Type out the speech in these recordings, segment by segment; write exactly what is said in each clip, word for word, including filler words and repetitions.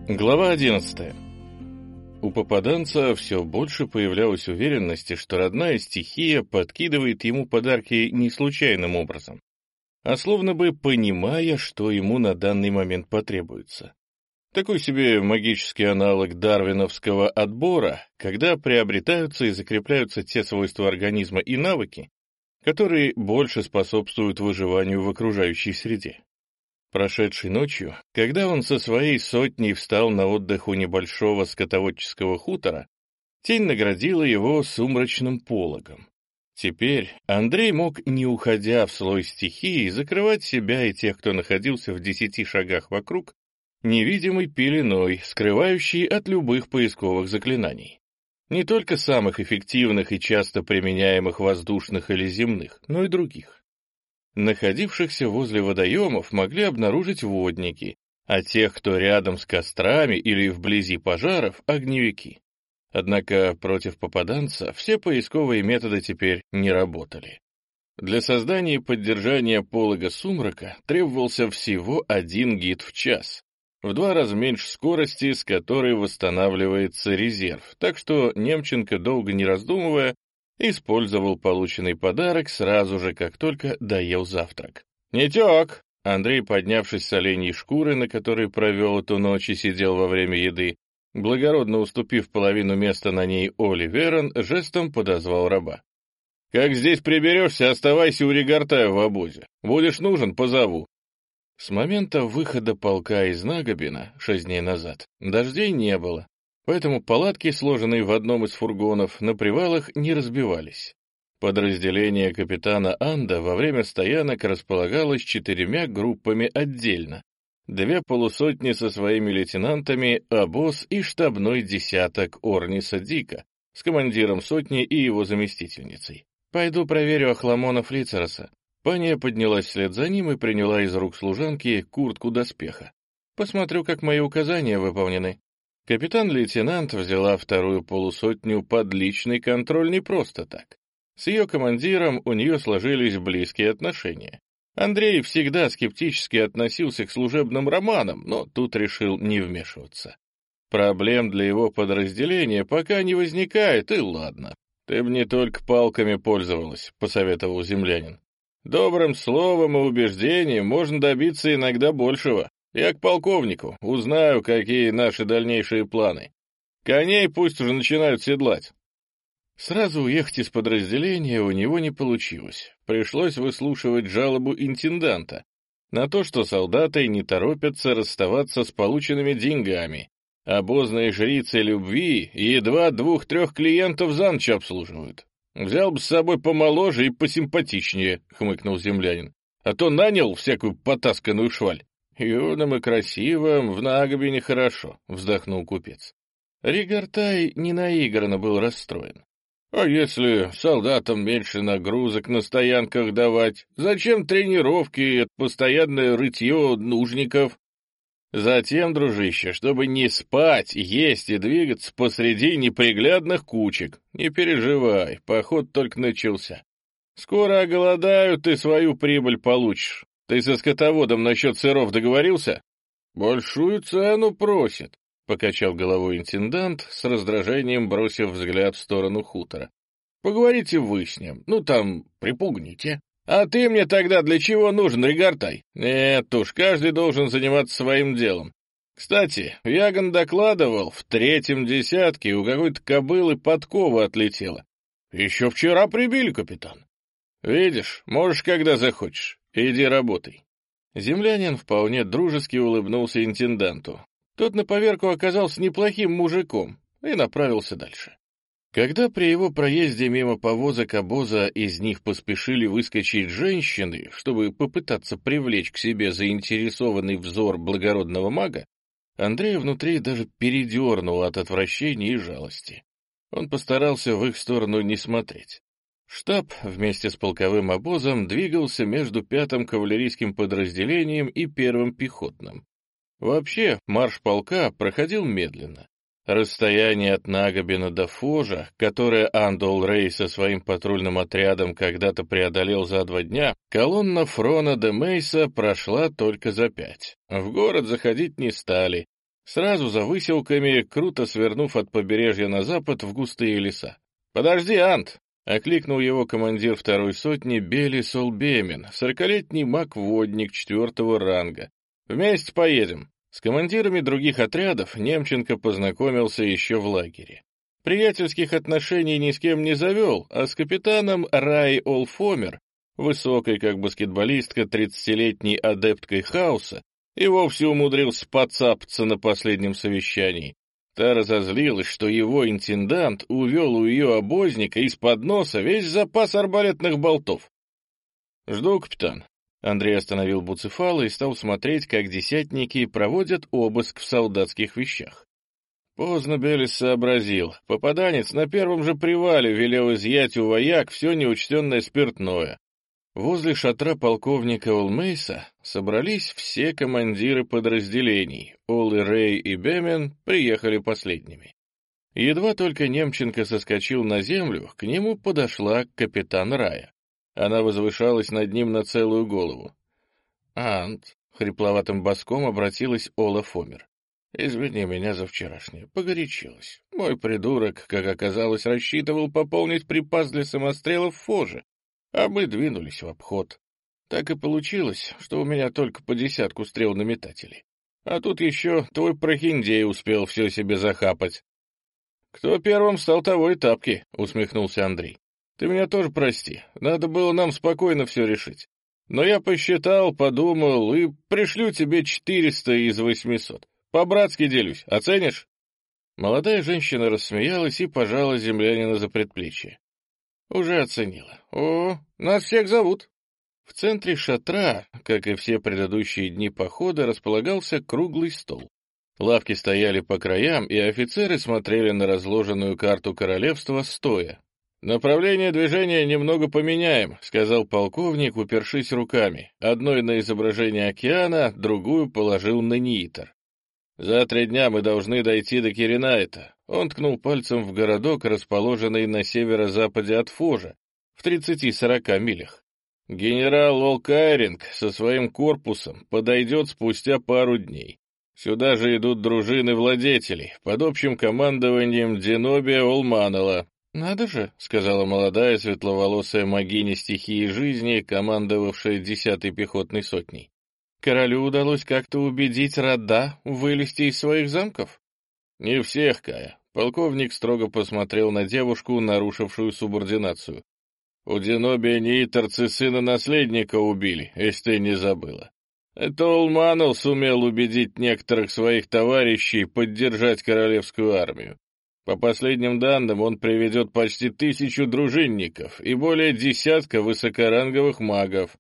Глава одиннадцатая. У попаданца все больше появлялось уверенности, что родная стихия подкидывает ему подарки не случайным образом, а словно бы понимая, что ему на данный момент потребуется. Такой себе магический аналог дарвиновского отбора, когда приобретаются и закрепляются те свойства организма и навыки, которые больше способствуют выживанию в окружающей среде. Прошедшей ночью, когда он со своей сотней встал на отдых у небольшого скотоводческого хутора, тень наградила его сумрачным пологом. Теперь Андрей мог, не уходя в слой стихии, закрывать себя и тех, кто находился в десяти шагах вокруг, невидимой пеленой, скрывающей от любых поисковых заклинаний. Не только самых эффективных и часто применяемых воздушных или земных, но и других. Находившихся возле водоемов могли обнаружить водники, а тех, кто рядом с кострами или вблизи пожаров, — огневики. Однако против попаданца все поисковые методы теперь не работали. Для создания и поддержания полога сумрака требовался всего один гид в час, в два раза меньше скорости, с которой восстанавливается резерв, так что Немченко, долго не раздумывая, использовал полученный подарок сразу же, как только доел завтрак. «Нетек!» Андрей, поднявшись с оленьей шкуры, на которой провел эту ночь и сидел во время еды, благородно уступив половину места на ней Оле Верон, жестом подозвал раба. «Как здесь приберешься, оставайся у Регартая в обозе. Будешь нужен — позову». С момента выхода полка из Нагобина, шесть дней назад, дождей не было. Поэтому палатки, сложенные в одном из фургонов, на привалах не разбивались. Подразделение капитана Анда во время стоянок располагалось четырьмя группами отдельно. Две полусотни со своими лейтенантами, обоз и штабной десяток Орниса Дика с командиром сотни и его заместительницей. «Пойду проверю охламонов Лицероса». Паня поднялась вслед за ним и приняла из рук служанки куртку доспеха. «Посмотрю, как мои указания выполнены». Капитан-лейтенант взяла вторую полусотню под личный контроль не просто так. С ее командиром у нее сложились близкие отношения. Андрей всегда скептически относился к служебным романам, но тут решил не вмешиваться. Проблем для его подразделения пока не возникает, и ладно. «Ты б не только палками пользовалась», — посоветовал землянин. «Добрым словом и убеждением можно добиться иногда большего. Я к полковнику, узнаю, какие наши дальнейшие планы. Коней пусть уже начинают седлать». Сразу уехать из подразделения у него не получилось. Пришлось выслушивать жалобу интенданта на то, что солдаты не торопятся расставаться с полученными деньгами. Обозные жрицы любви едва двух-трех клиентов за ночь обслуживают. «Взял бы с собой помоложе и посимпатичнее», — хмыкнул землянин. «А то нанял всякую потасканную шваль». «Юным и красивым в Нагобине хорошо», — вздохнул купец. Регартай ненаигранно был расстроен. «А если солдатам меньше нагрузок на стоянках давать? Зачем тренировки и это постоянное рытье нужников?» «Затем, дружище, чтобы не спать, есть и двигаться посреди неприглядных кучек. Не переживай, поход только начался. Скоро оголодают, и свою прибыль получишь. Ты со скотоводом насчет сыров договорился?» «Большую цену просит», — покачал головой интендант, с раздражением бросив взгляд в сторону хутора. «Поговорите вы с ним, ну там, припугните». «А ты мне тогда для чего нужен, Регартай?» «Нет уж, каждый должен заниматься своим делом. Кстати, Ягон докладывал, в третьем десятке у какой-то кобылы подкова отлетела. Еще вчера прибили, капитан. Видишь, можешь, когда захочешь. Иди работай». Землянин вполне дружески улыбнулся интенданту. Тот на поверку оказался неплохим мужиком и направился дальше. Когда при его проезде мимо повозок обоза из них поспешили выскочить женщины, чтобы попытаться привлечь к себе заинтересованный взор благородного мага, Андрей внутри даже передернул от отвращения и жалости. Он постарался в их сторону не смотреть. Штаб вместе с полковым обозом двигался между пятым кавалерийским подразделением и первым пехотным. Вообще, марш полка проходил медленно. Расстояние от Нагобина до Фожа, которое Андол Рей со своим патрульным отрядом когда-то преодолел за два дня, колонна Фрона де Мейса прошла только за пять. В город заходить не стали. Сразу за выселками, круто свернув от побережья на запад в густые леса. «Подожди, Ант!» — окликнул его командир второй сотни Бели Солбемен, сорокалетний маг-водник четвертого ранга. «Вместе поедем». С командирами других отрядов Немченко познакомился еще в лагере. Приятельских отношений ни с кем не завел, а с капитаном Рай Олфомер, высокой как баскетболистка тридцатилетней адепткой хаоса, и вовсе умудрился подцапаться на последнем совещании. Та разозлилась, что его интендант увел у ее обозника из-под носа весь запас арбалетных болтов. «Жду, капитан». Андрей остановил Буцефала и стал смотреть, как десятники проводят обыск в солдатских вещах. Поздно Белес сообразил. Попаданец на первом же привале велел изъять у вояк все неучтенное спиртное. Возле шатра полковника Олмейса собрались все командиры подразделений. Ол и Рэй и Бемен приехали последними. Едва только Немченко соскочил на землю, к нему подошла капитан Рая. Она возвышалась над ним на целую голову. «Ант», — хрипловатым баском обратилась Ола Фомер, — «извини меня за вчерашнее, погорячилась. Мой придурок, как оказалось, рассчитывал пополнить припас для самострелов в Фоже, а мы двинулись в обход. Так и получилось, что у меня только по десятку стрел на метателей. А тут еще твой прохиндей успел все себе захапать». «Кто первым стал, того и тапки», — усмехнулся Андрей. «Ты меня тоже прости, надо было нам спокойно все решить. Но я посчитал, подумал и пришлю тебе четыреста из восьмисот. По-братски делюсь, оценишь?» Молодая женщина рассмеялась и пожала землянина за предплечье. «Уже оценила. О, нас всех зовут». В центре шатра, как и все предыдущие дни похода, располагался круглый стол. Лавки стояли по краям, и офицеры смотрели на разложенную карту королевства стоя. «Направление движения немного поменяем», — сказал полковник, упершись руками. Одной на изображение океана, другую положил на Ниитер. «За три дня мы должны дойти до Киренайта». Он ткнул пальцем в городок, расположенный на северо-западе от Фожа, в тридцати-сорока милях. Генерал Олкайринг со своим корпусом подойдет спустя пару дней. Сюда же идут дружины владетелей под общим командованием Денобия Олманала. «Надо же», — сказала молодая светловолосая могиня стихии жизни, командовавшая десятой пехотной сотней. «Королю удалось как-то убедить рода вылезти из своих замков?» «Не всех, Кая». Полковник строго посмотрел на девушку, нарушившую субординацию. «У Денобия ниитерцы сына-наследника убили, если ты не забыла. Это Олманал сумел убедить некоторых своих товарищей поддержать королевскую армию. По последним данным, он приведет почти тысячу дружинников и более десятка высокоранговых магов».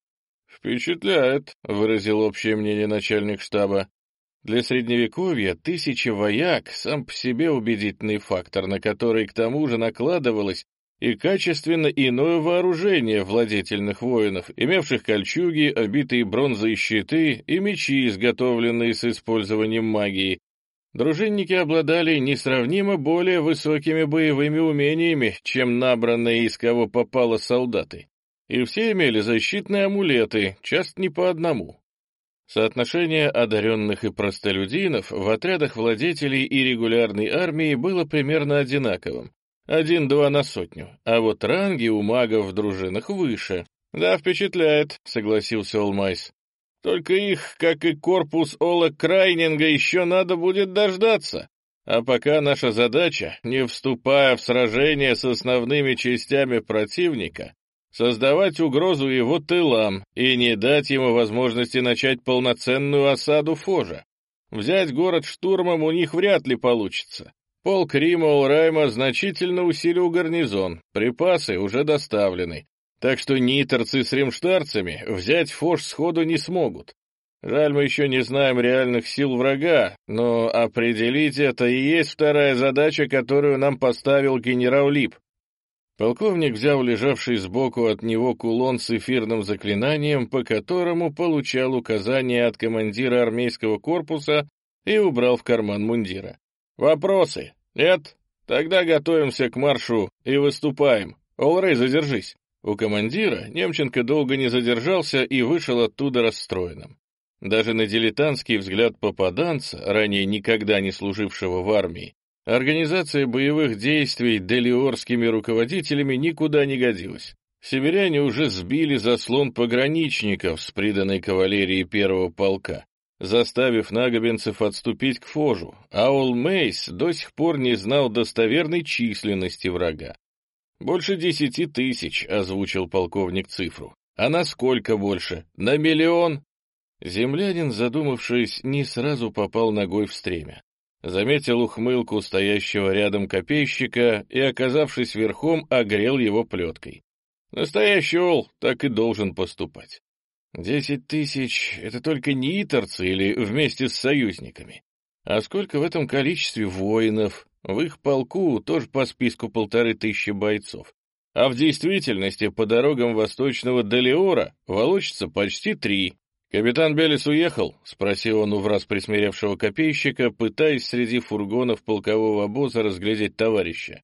«Впечатляет», — выразил общее мнение начальник штаба. Для Средневековья тысяча вояк — сам по себе убедительный фактор, на который к тому же накладывалось и качественно иное вооружение владетельных воинов, имевших кольчуги, обитые бронзой щиты и мечи, изготовленные с использованием магии. Дружинники обладали несравнимо более высокими боевыми умениями, чем набранные из кого попало солдаты. И все имели защитные амулеты, часто не по одному. Соотношение одаренных и простолюдинов в отрядах владетелей и регулярной армии было примерно одинаковым. Один-два на сотню, а вот ранги у магов в дружинах выше. «Да, впечатляет», — согласился Олмайс. «Только их, как и корпус Ола Крайнинга, еще надо будет дождаться. А пока наша задача, не вступая в сражение с основными частями противника, создавать угрозу его тылам и не дать ему возможности начать полноценную осаду Фожа. Взять город штурмом у них вряд ли получится. Полк Рима Олрайма значительно усилил гарнизон, припасы уже доставлены, так что ниитерцы с римштарцами взять Фож сходу не смогут. Жаль, мы еще не знаем реальных сил врага, но определить это и есть вторая задача, которую нам поставил генерал Лип». Полковник взял лежавший сбоку от него кулон с эфирным заклинанием, по которому получал указания от командира армейского корпуса, и убрал в карман мундира. «Вопросы? Нет? Тогда готовимся к маршу и выступаем. Олрей, задержись». У командира Немченко долго не задержался и вышел оттуда расстроенным. Даже на дилетантский взгляд попаданца, ранее никогда не служившего в армии, организация боевых действий делиорскими руководителями никуда не годилась. Северяне уже сбили заслон пограничников с приданной кавалерии первого полка, заставив нагобенцев отступить к Фожу, а Олмейс до сих пор не знал достоверной численности врага. «Больше десяти тысяч», — озвучил полковник цифру. «А насколько больше? На миллион?» Землянин, задумавшись, не сразу попал ногой в стремя. Заметил ухмылку стоящего рядом копейщика и, оказавшись верхом, огрел его плеткой. Настоящий ол так и должен поступать. Десять тысяч — это только ниторцы или вместе с союзниками. А сколько в этом количестве воинов? В их полку тоже по списку полторы тысячи бойцов. А в действительности по дорогам восточного Делиора волочится почти три. «Капитан Белес уехал?» — спросил он у враз присмиревшего копейщика, пытаясь среди фургонов полкового обоза разглядеть товарища.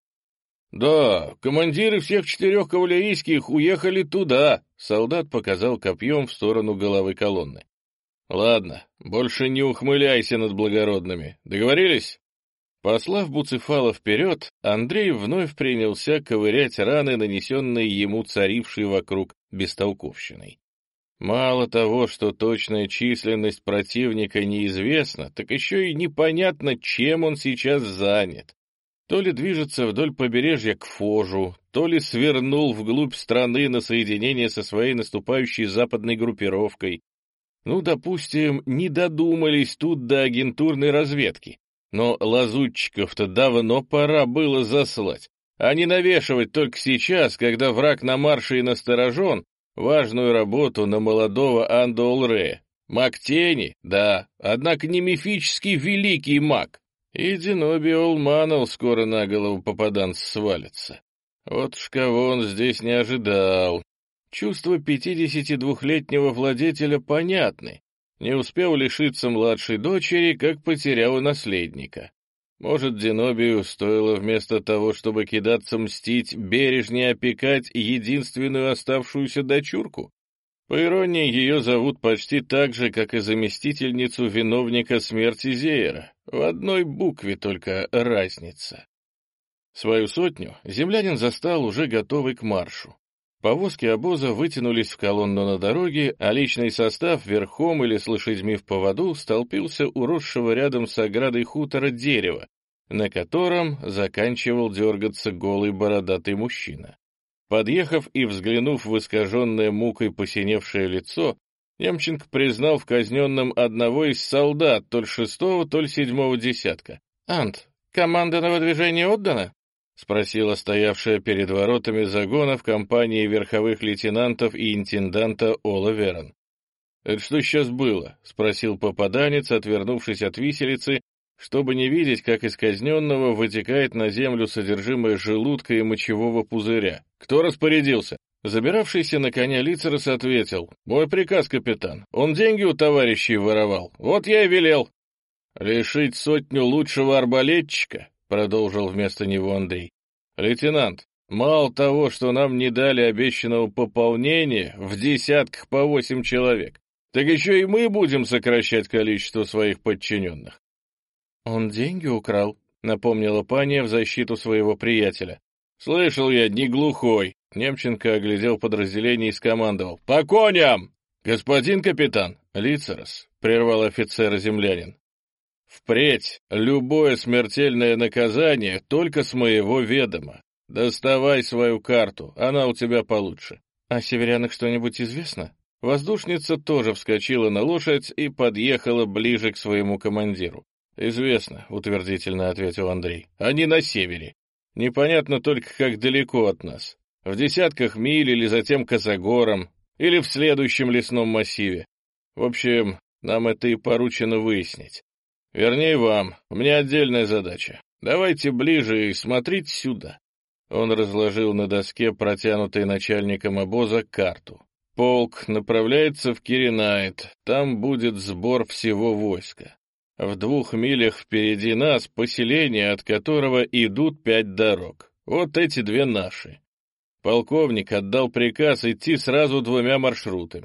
«Да, командиры всех четырех кавалерийских уехали туда», — солдат показал копьем в сторону головы колонны. «Ладно, больше не ухмыляйся над благородными. Договорились?» Послав Буцефала вперед, Андрей вновь принялся ковырять раны, нанесенные ему царившей вокруг бестолковщиной. Мало того, что точная численность противника неизвестна, так еще и непонятно, чем он сейчас занят. То ли движется вдоль побережья к Фожу, то ли свернул вглубь страны на соединение со своей наступающей западной группировкой. Ну, допустим, не додумались тут до агентурной разведки. Но лазутчиков-то давно пора было заслать, а не навешивать только сейчас, когда враг на марше и насторожен, важную работу на молодого Андоулрея. Маг тени, да, однако не мифический великий маг. И Деноби Олманов скоро на голову попаданца свалится. Вот уж кого он здесь не ожидал. Чувства пятидесятидвухлетнего владетеля понятны. Не успел лишиться младшей дочери, как потерял и наследника. Может, Денобию стоило вместо того, чтобы кидаться мстить, бережнее опекать единственную оставшуюся дочурку? По иронии, ее зовут почти так же, как и заместительницу виновника смерти Зеера. В одной букве только разница. Свою сотню землянин застал уже готовый к маршу. Повозки обоза вытянулись в колонну на дороге, а личный состав верхом или с лошадьми в поводу столпился у росшего рядом с оградой хутора дерева, на котором заканчивал дергаться голый бородатый мужчина. Подъехав и взглянув в искаженное мукой посиневшее лицо, Немченко признал в казненном одного из солдат, то ли шестого, то ли седьмого десятка. «Ант, команда на выдвижение отдана?» — спросила стоявшая перед воротами загона в компании верховых лейтенантов и интенданта Ола Верон. «Это что сейчас было?» — спросил попаданец, отвернувшись от виселицы, чтобы не видеть, как из казненного вытекает на землю содержимое желудка и мочевого пузыря. «Кто распорядился?» Забиравшийся на коня Лицерос ответил: «Мой приказ, капитан. Он деньги у товарищей воровал. Вот я и велел». «Лишить сотню лучшего арбалетчика?» — продолжил вместо него Андрей. «Лейтенант, мало того, что нам не дали обещанного пополнения в десятках по восемь человек, так еще и мы будем сокращать количество своих подчиненных». «Он деньги украл», — напомнила паня в защиту своего приятеля. «Слышал я, не глухой». Немченко оглядел подразделение и скомандовал: «По коням!» «Господин капитан!» «Лицерос», — прервал офицера землянин. «Впредь любое смертельное наказание только с моего ведома. Доставай свою карту, она у тебя получше». «О северянах что-нибудь известно?» Воздушница тоже вскочила на лошадь и подъехала ближе к своему командиру. «Известно», — утвердительно ответил Андрей. «Они на севере. Непонятно только, как далеко от нас. В десятках миль или затем косогором, или в следующем лесном массиве. В общем, нам это и поручено выяснить. Вернее, вам. У меня отдельная задача. Давайте ближе и смотрите сюда». Он разложил на доске, протянутой начальником обоза, карту. «Полк направляется в Киренайт. Там будет сбор всего войска. В двух милях впереди нас поселение, от которого идут пять дорог. Вот эти две наши. Полковник отдал приказ идти сразу двумя маршрутами.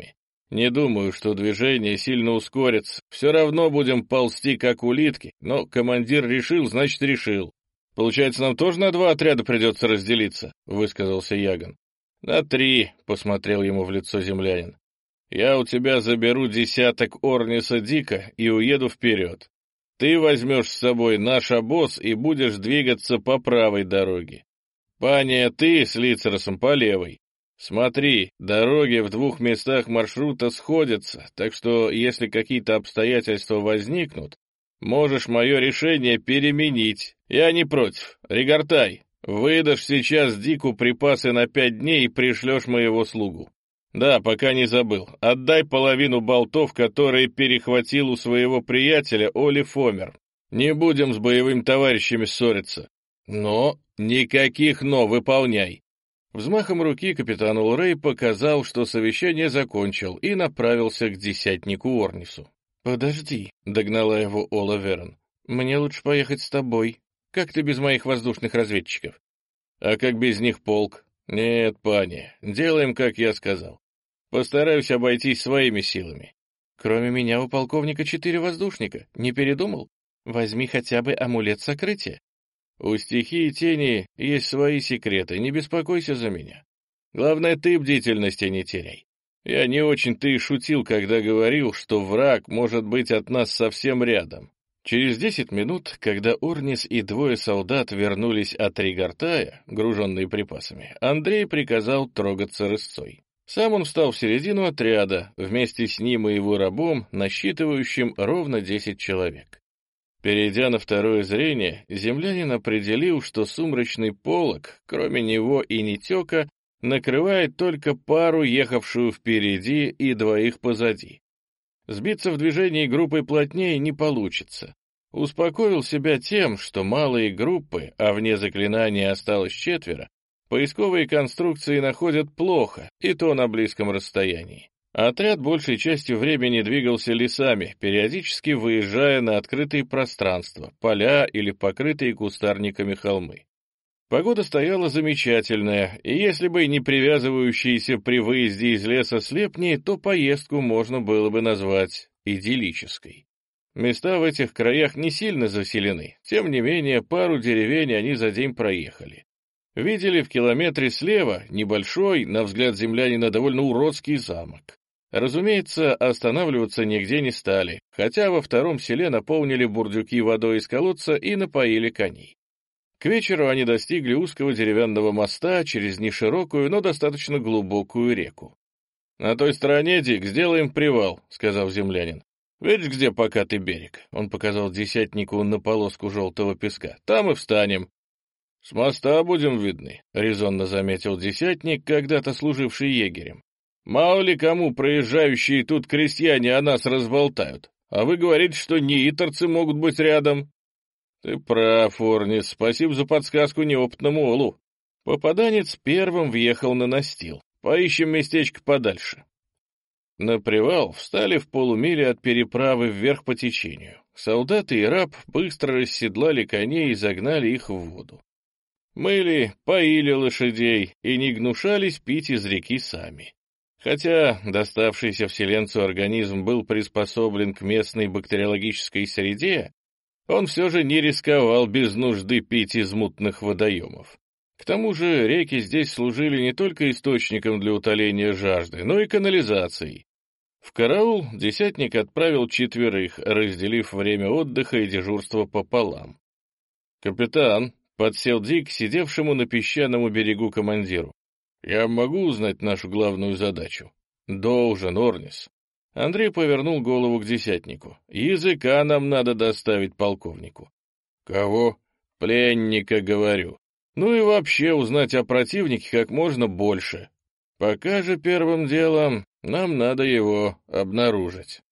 Не думаю, что движение сильно ускорится. Все равно будем ползти, как улитки, но командир решил, значит, решил. Получается, нам тоже на два отряда придется разделиться, — высказался Яган. На три, — посмотрел ему в лицо землянин. Я у тебя заберу десяток Орниса Дика и уеду вперед. Ты возьмешь с собой наш обоз и будешь двигаться по правой дороге. Паня, ты с Лицеросом по левой. Смотри, дороги в двух местах маршрута сходятся, так что, если какие-то обстоятельства возникнут, можешь мое решение переменить. Я не против. Ригортай, выдашь сейчас Дику припасы на пять дней и пришлешь моего слугу. Да, пока не забыл. Отдай половину болтов, которые перехватил у своего приятеля Оли Фомер. Не будем с боевыми товарищами ссориться. Но никаких «но», выполняй. Взмахом руки капитан Улрей показал, что совещание закончил, и направился к десятнику Орнису. «Подожди», — догнала его Ола Верн. «Мне лучше поехать с тобой. Как ты без моих воздушных разведчиков?» «А как без них полк?» «Нет, паня, делаем, как я сказал. Постараюсь обойтись своими силами». «Кроме меня у полковника четыре воздушника. Не передумал? Возьми хотя бы амулет сокрытия». «У стихии тени есть свои секреты, не беспокойся за меня. Главное, ты бдительности не теряй. Я не очень-то и шутил, когда говорил, что враг может быть от нас совсем рядом». Через десять минут, когда Орнис и двое солдат вернулись от Ригортая, груженные припасами, Андрей приказал трогаться рысцой. Сам он встал в середину отряда, вместе с ним и его рабом, насчитывающим ровно десять человек. Перейдя на второе зрение, землянин определил, что сумрачный полог, кроме него и Нетека, накрывает только пару, ехавшую впереди, и двоих позади. Сбиться в движении группой плотнее не получится. Успокоил себя тем, что малые группы, а вне заклинания осталось четверо, поисковые конструкции находят плохо, и то на близком расстоянии. Отряд большей частью времени двигался лесами, периодически выезжая на открытые пространства, поля или покрытые кустарниками холмы. Погода стояла замечательная, и если бы не привязывающиеся при выезде из леса слепни, то поездку можно было бы назвать идиллической. Места в этих краях не сильно заселены, тем не менее пару деревень они за день проехали. Видели в километре слева небольшой, на взгляд землянина, довольно уродский замок. Разумеется, останавливаться нигде не стали, хотя во втором селе наполнили бурдюки водой из колодца и напоили коней. К вечеру они достигли узкого деревянного моста через неширокую, но достаточно глубокую реку. «На той стороне, Дик, сделаем привал», — сказал землянин. «Видишь, где покатый берег?» — он показал десятнику на полоску желтого песка. «Там и встанем». «С моста будем видны», — резонно заметил десятник, когда-то служивший егерем. «Мало ли кому проезжающие тут крестьяне о нас разболтают. А вы говорите, что неиторцы могут быть рядом». «Ты прав, Орнис, спасибо за подсказку неопытному Олу». Попаданец первым въехал на настил. «Поищем местечко подальше». На привал встали в полумиле от переправы вверх по течению. Солдаты и раб быстро расседлали коней и загнали их в воду. Мыли, поили лошадей и не гнушались пить из реки сами. Хотя доставшийся вселенцу организм был приспособлен к местной бактериологической среде, он все же не рисковал без нужды пить из мутных водоемов. К тому же реки здесь служили не только источником для утоления жажды, но и канализацией. В караул десятник отправил четверых, разделив время отдыха и дежурства пополам. «Капитан», — подсел Дик, сидевшему на песчаному берегу командиру, — «я могу узнать нашу главную задачу?» «Должен, Орнис». Андрей повернул голову к десятнику. «Языка нам надо доставить полковнику». «Кого?» «Пленника, говорю. Ну и вообще узнать о противнике как можно больше. Пока же первым делом нам надо его обнаружить».